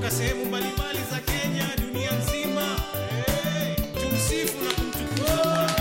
kutoka sehemu mbalimbali za Kenya, dunia nzima. Tumsifu na kumtukuza Bwana.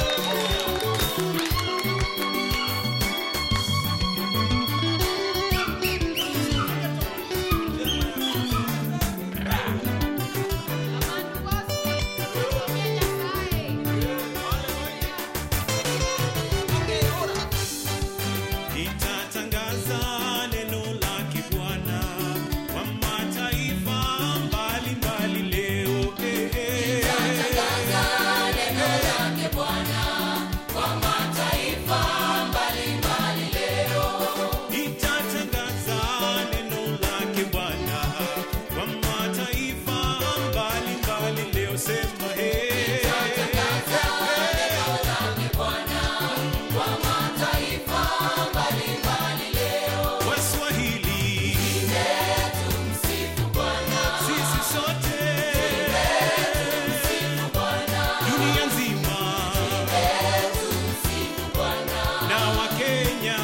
Nitatangaza neno lake Bwana kwa mataifa mbalimbali leo. Nitatangaza neno lake Bwana kwa mataifa mbalimbali leo. Nitatangaza neno lake Bwana kwa mataifa mbalimbali leo. Sema Nitatangaza neno lake Bwana kwa mataifa mbalimbali leo. Waswahili Tumsifu Bwana. sisi sote Tumsifu Bwana. dunia nzima Tumsifu Bwana. na Wakenya.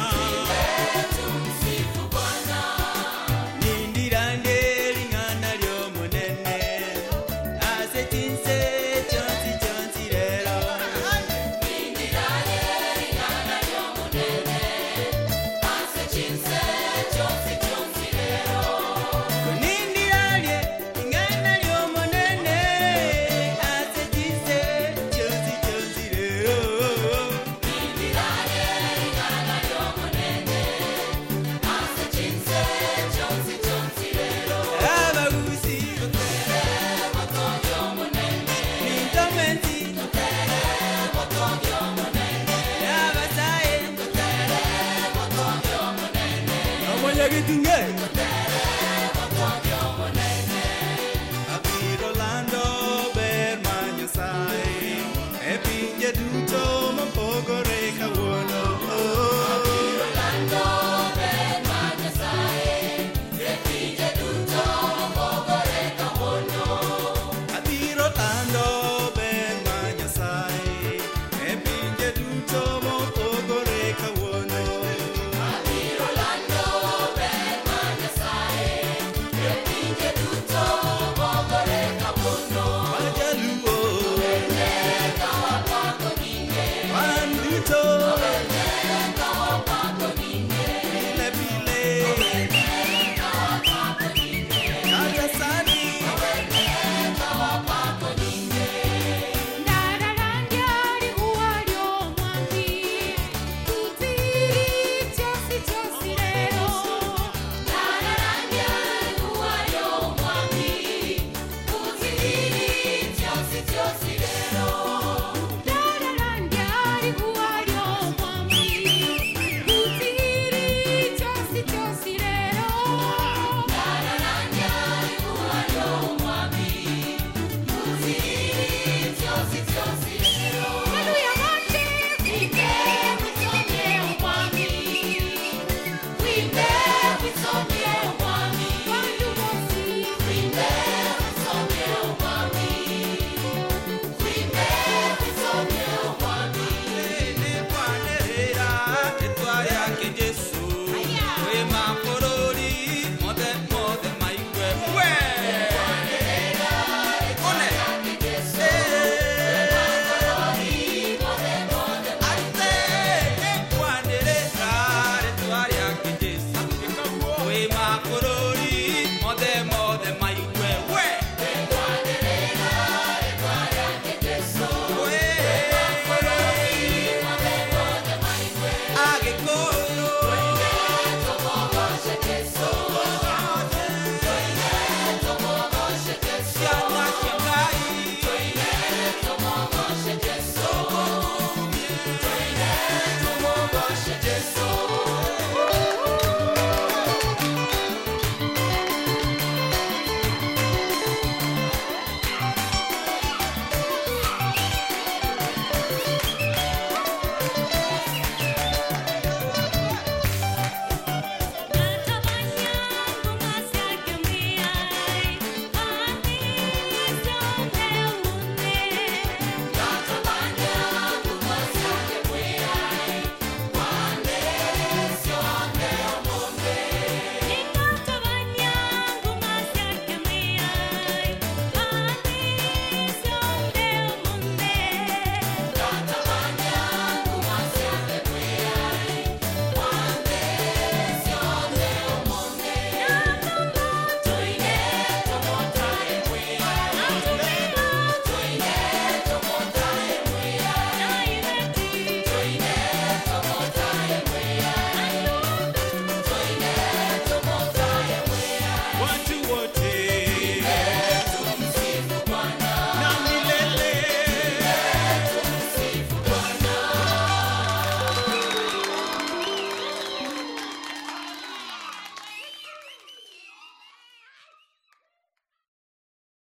Tumsifu Bwana. Nindirande lingana lyo munene asetinse chonsi chonsi lero Nindirale lingana lyo munene asechinse chonsi chonsi lero. Nindirale lingana lyo munene asetinse chonsi chonsi lero Nindirale lingana lyo munene asechinse chonsi chonsi lero. abagusi Motonyo munene, nintomenti motonyo munene, abasaye motonyo munene, omonyagitunge motonyo munene. abiro lando ber mar Nyasaye e pinje duto mopogore kawuono. Rolando ben mar Nyasaye, e pinje duto mopogore kawuono. Abiro lando ber mar Nyasaye e pinje duto mopogore kawuono. Rolando ben mar Nyasaye, e pinje duto